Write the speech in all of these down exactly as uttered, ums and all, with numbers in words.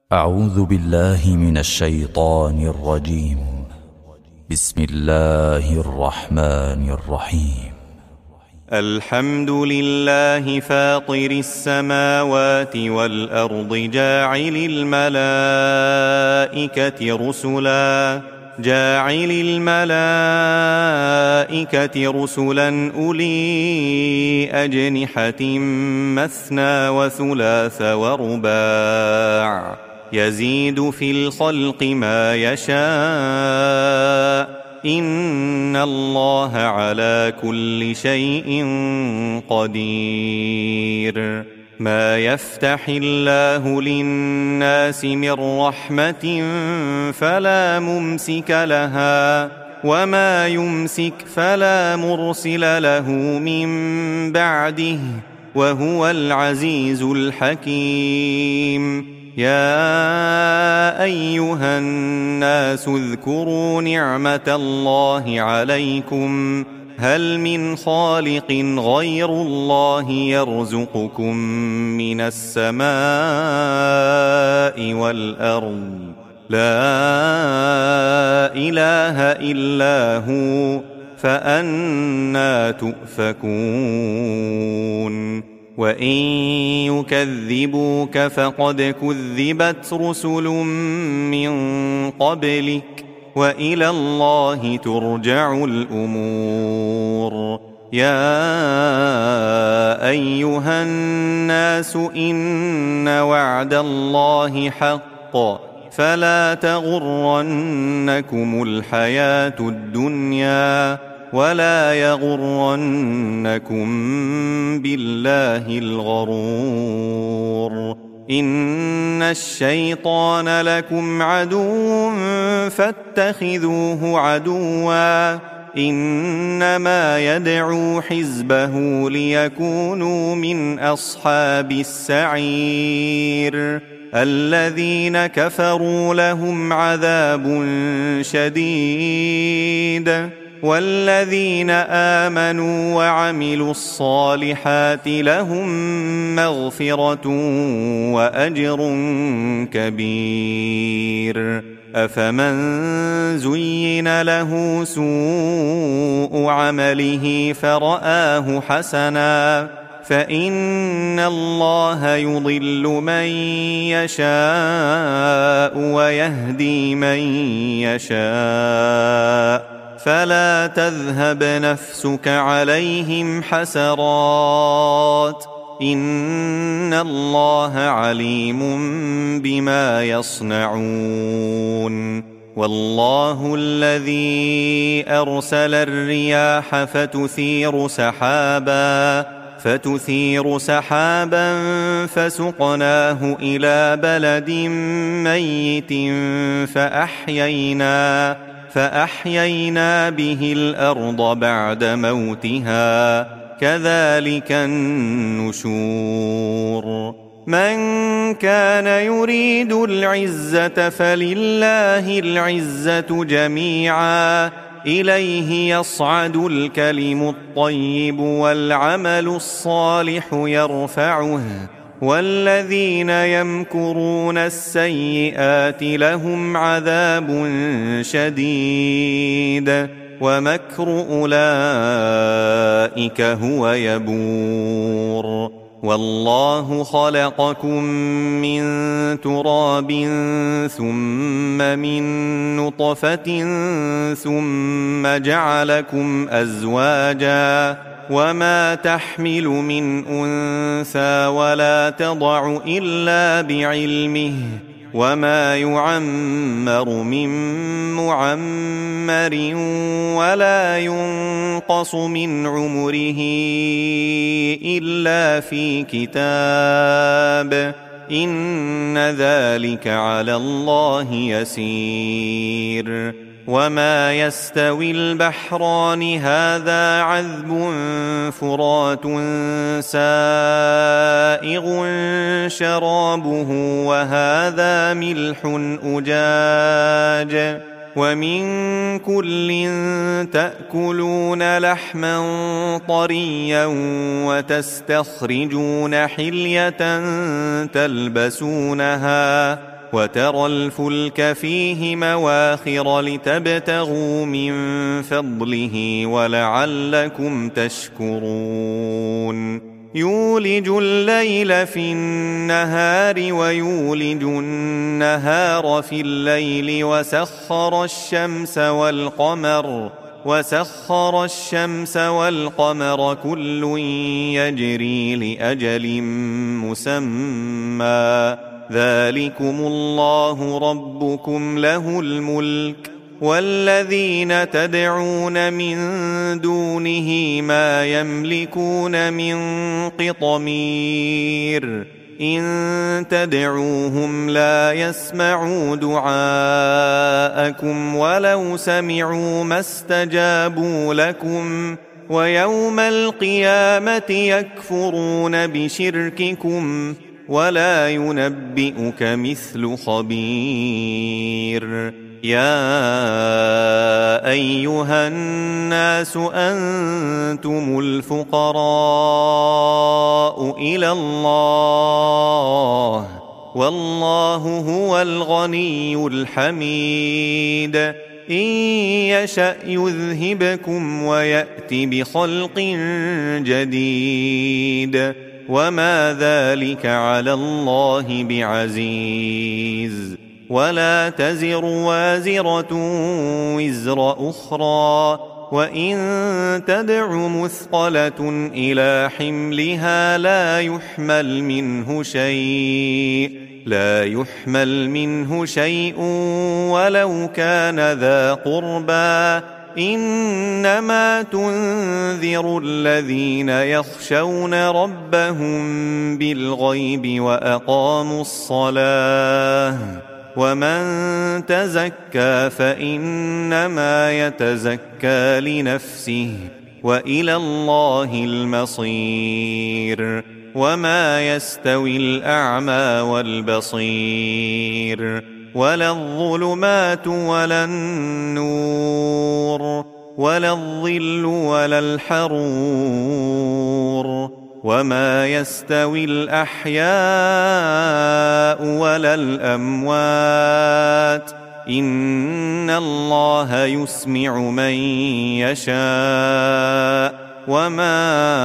أعوذ بالله من الشيطان الرجيم. بسم الله الرحمن الرحيم. الحمد لله فاطر السماوات والأرض جاعل الملائكة رسلا جاعل الملائكة رسلا أولي أجنحة مثنى وثلاث ورباع يزيد في الخلق ما يشاء إن الله على كل شيء قدير. ما يفتح الله للناس من رحمة فلا ممسك لها وما يمسك فلا مرسل له من بعده وهو العزيز الحكيم. يا أيها الناس اذكروا نعمة الله عليكم هل من خالق غير الله يرزقكم من السماء والأرض لا إله إلا هو فأنى تؤفكون. وإن يكذبوك فقد كذبت رسل من قبلك وإلى الله ترجع الأمور. يا أيها الناس إن وعد الله حق فلا تغرنكم الحياة الدنيا ولا يغرنكم بالله الغرور. إن الشيطان لكم عدو فاتخذوه عدوا إنما يدعو حزبه ليكونوا من أصحاب السعير. الذين كفروا لهم عذاب شديد والذين آمنوا وعملوا الصالحات لهم مغفرة وأجر كبير. أفمن زين له سوء عمله فرآه حسنا فإن الله يضل من يشاء ويهدي من يشاء فلا تذهب نفسك عليهم حسرات إن الله عليم بما يصنعون. والله الذي أرسل الرياح فتثير سحابا فتثير سحابا فسقناه إلى بلد ميت فأحيينا فأحيينا به الأرض بعد موتها كذلك النشور. من كان يريد العزة فلله العزة جميعا إليه يصعد الكلم الطيب والعمل الصالح يرفعه والذين يمكرون السيئات لهم عذاب شديد ومكر أولئك هو يبور. والله خلقكم من تراب ثم من نطفة ثم جعلكم أزواجا وما تحمل من أنثى ولا تضع إلا بعلمه وما يعمر من معمر ولا ينقص من عمره إلا في كتاب إن ذلك على الله يسير. وما يستوي البحران هذا عذب فرات سائغ شرابه وهذا ملح أجاج ومن كل تأكلون لحما طريا وتستخرجون حلية تلبسونها وترى الفلك فيه مواخر لتبتغوا من فضله ولعلكم تشكرون يولج الليل في النهار ويولج النهار في الليل وسخر الشمس والقمر وسخر الشمس والقمر كل يجري لأجل مسمى ذلكم الله ربكم له الملك والذين تدعون من دونه ما يملكون من قطمير إن تدعوهم لا يسمعوا دعاءكم ولو سمعوا ما استجابوا لكم ويوم القيامة يكفرون بشرككم ولا ينبئك مثل خبير يا أيها الناس أنتم الفقراء إلى الله والله هو الغني الحميد إن يشأ يذهبكم ويأت بخلق جديد وما ذلك على الله بعزيز ولا تزر وازرة وزر أخرى وإن تدع مثقلة إلى حملها لا يحمل منه شيء لا يحمل منه شيء ولو كان ذا قربى إنما تنذر الذين يخشون ربهم بالغيب وأقاموا الصلاة ومن تزكى فإنما يتزكى لنفسه وإلى الله المصير وما يستوي الأعمى والبصير ولا الظلمات ولا النور ولا الظل ولا الحرور وما يستوي الأحياء ولا الأموات إن الله يسمع من يشاء وما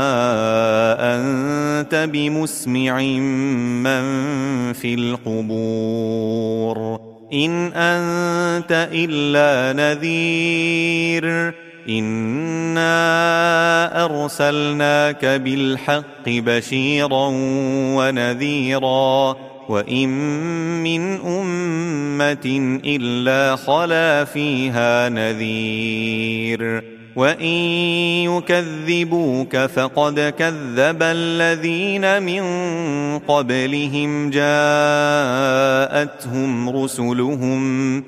أنت بمسمع من في القبور إن أنت إلا نذير إنا أرسلناك بالحق بشيرا ونذيرا وإن من أمة إلا خلا فيها نذير وإن يكذبوك فقد كذب الذين من قبلهم جاءتهم رسلهم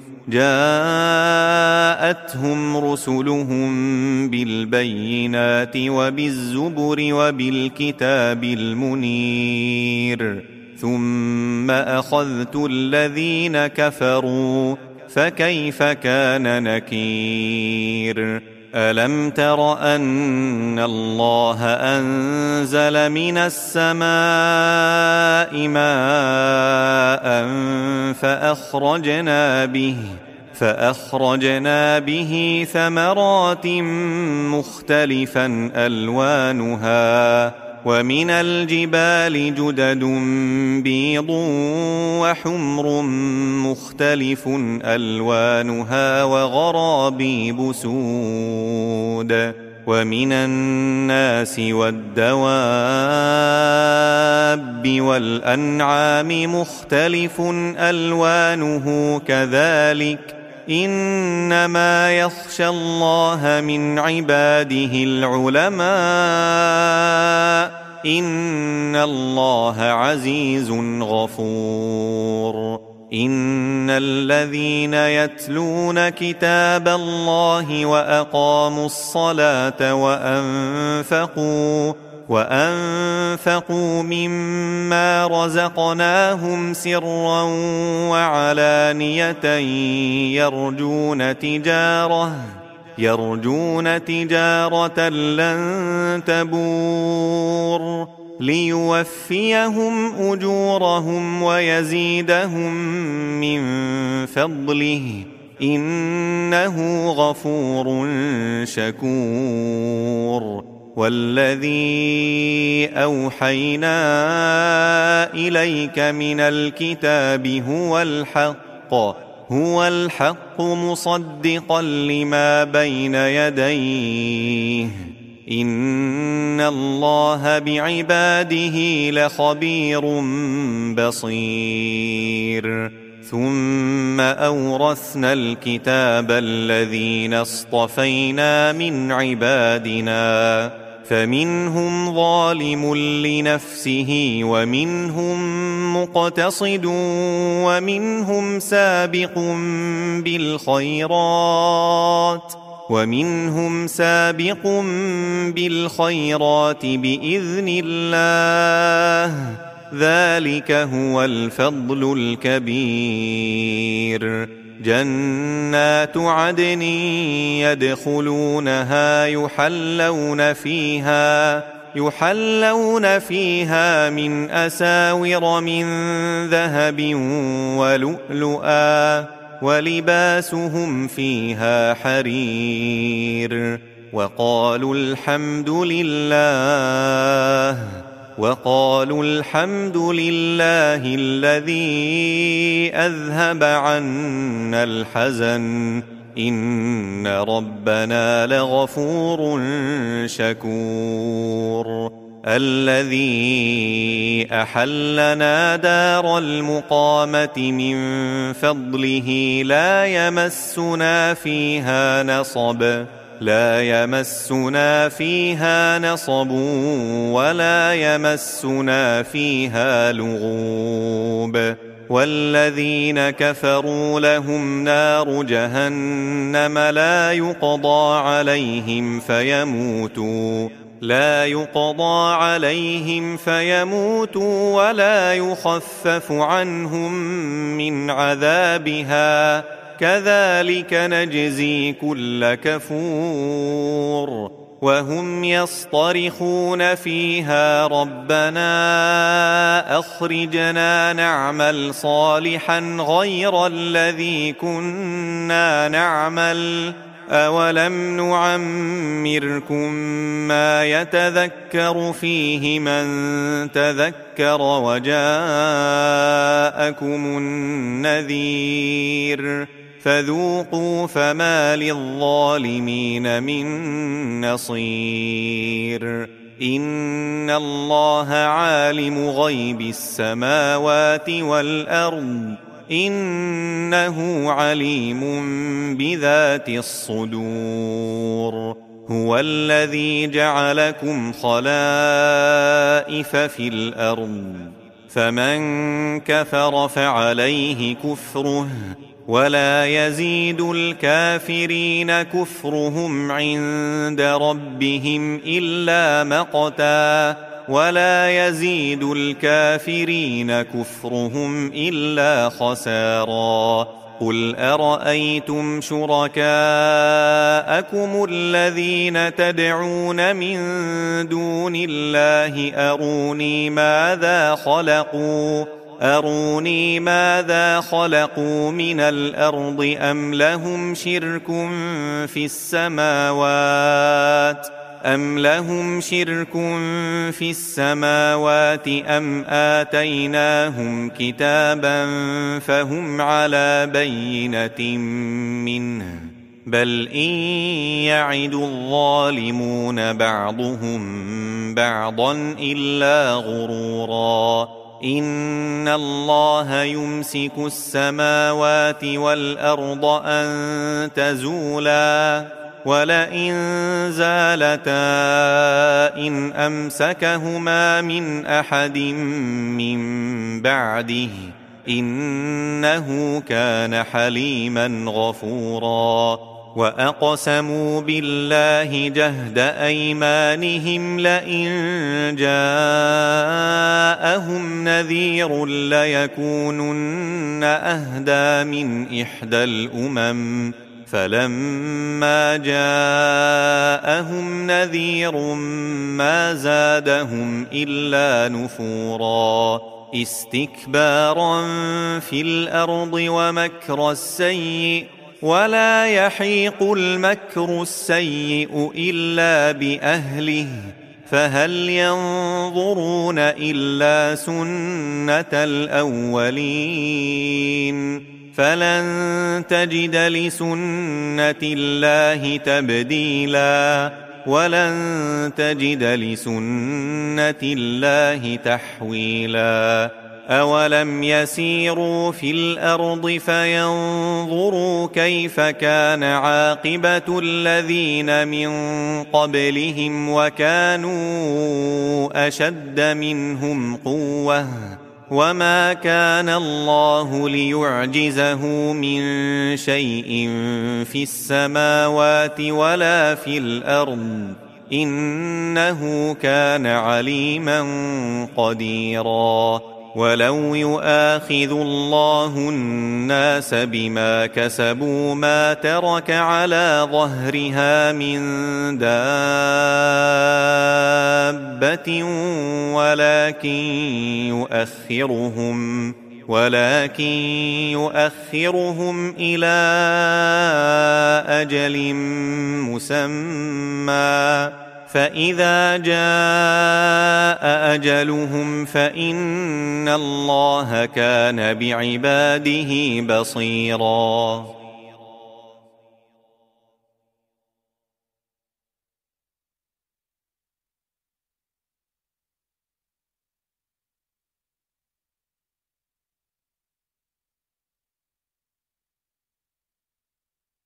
جاءتهم رسلهم بالبينات وبالزبر وبالكتاب المنير ثم أخذت الذين كفروا فكيف كان نكير ألم تر أن الله أنزل من السماء ماء فأخرجنا به فأخرجنا به ثمرات مختلفا ألوانها ومن الجبال جدد بيض وحمر مختلف ألوانها وغرابيب سود ومن الناس والدواب والأنعام مختلف ألوانه كذلك إنما يخشى الله من عباده العلماء إن الله عزيز غفور إن الذين يتلون كتاب الله وأقاموا الصلاة وأنفقوا وأنفقوا مما رزقناهم سرا وعلانية يرجون تجارة يرجون تجارة لن تبور ليوفيهم أجورهم ويزيدهم من فضله إنه غفور شكور والذي أوحينا إليك من الكتاب هو الحق هو الحق مصدقا لما بين يديه إن الله بعباده لخبير بصير ثم أورثنا الكتاب الذين اصطفينا من عبادنا فمنهم ظالم لنفسه ومنهم مقتصد ومنهم سابق بالخيرات ومنهم سابق بالخيرات بإذن الله ذلك هو الفضل الكبير جنات عدن يدخلونها يحلون فيها يحلون فيها من أساور من ذهب ولؤلؤا ولباسهم فيها حرير وقالوا الحمد لله وقالوا الحمد لله الذي أذهب عنا الحزن إن ربنا لغفور شكور الذي أحلنا دار المقامة من فضله لا يمسنا فيها نصب لا يمسنا فيها نصب ولا يمسنا فيها لغوب والذين كفروا لهم نار جهنم لا يقضى عليهم فيموتوا لا يقضى عليهم فيموتوا ولا يخفف عنهم من عذابها كذلك نجزي كل كفور وهم يصطرخون فيها ربنا أخرجنا نعمل صالحا غير الذي كنا نعمل أولم نعمركم ما يتذكر فيه من تذكر وجاءكم النذير فذوقوا فما للظالمين من نصير إن الله عالم غيب السماوات والأرض إنه عليم بذات الصدور هو الذي جعلكم خلائف في الأرض فمن كفر فعليه كفره ولا يزيد الكافرين كفرهم عند ربهم إلا مقتا ولا يزيد الكافرين كفرهم إلا خسارا قل أرأيتم شركاءكم الذين تدعون من دون الله أروني ماذا خلقوا أروني ماذا خلقوا من الأرض أم لهم شرك في السماوات أم لهم شرك في السماوات أم آتيناهم كتابا فهم على بينة منه بل إن يعد الظالمون بعضهم بعضا إلا غرورا إن الله يمسك السماوات والأرض أن تزولا ولئن زالتا إن أمسكهما من أحد من بعده إنه كان حليما غفورا وأقسموا بالله جهد أيمانهم لئن جاءهم نذير ليكونن أهدى من إحدى الأمم فلما جاءهم نذير ما زادهم إلا نفورا استكبارا في الأرض ومكر السيء ولا يحيق المكر السيء إلا بأهله فهل ينظرون إلا سنة الأولين فلن تجد لسنة الله تبديلا ولن تجد لسنة الله تحويلا أولم يسيروا في الأرض فينظروا كيف كان عاقبة الذين من قبلهم وكانوا أشد منهم قوة وما كان الله ليعجزه من شيء في السماوات ولا في الأرض إنه كان عليما قديرا ولو يؤاخذ الله الناس بما كسبوا ما ترك على ظهرها من دابة ولكن يؤخرهم ولكن يؤخرهم إلى أجل مسمى فإذا جاء أجلهم فإن الله كان بعباده بصيراً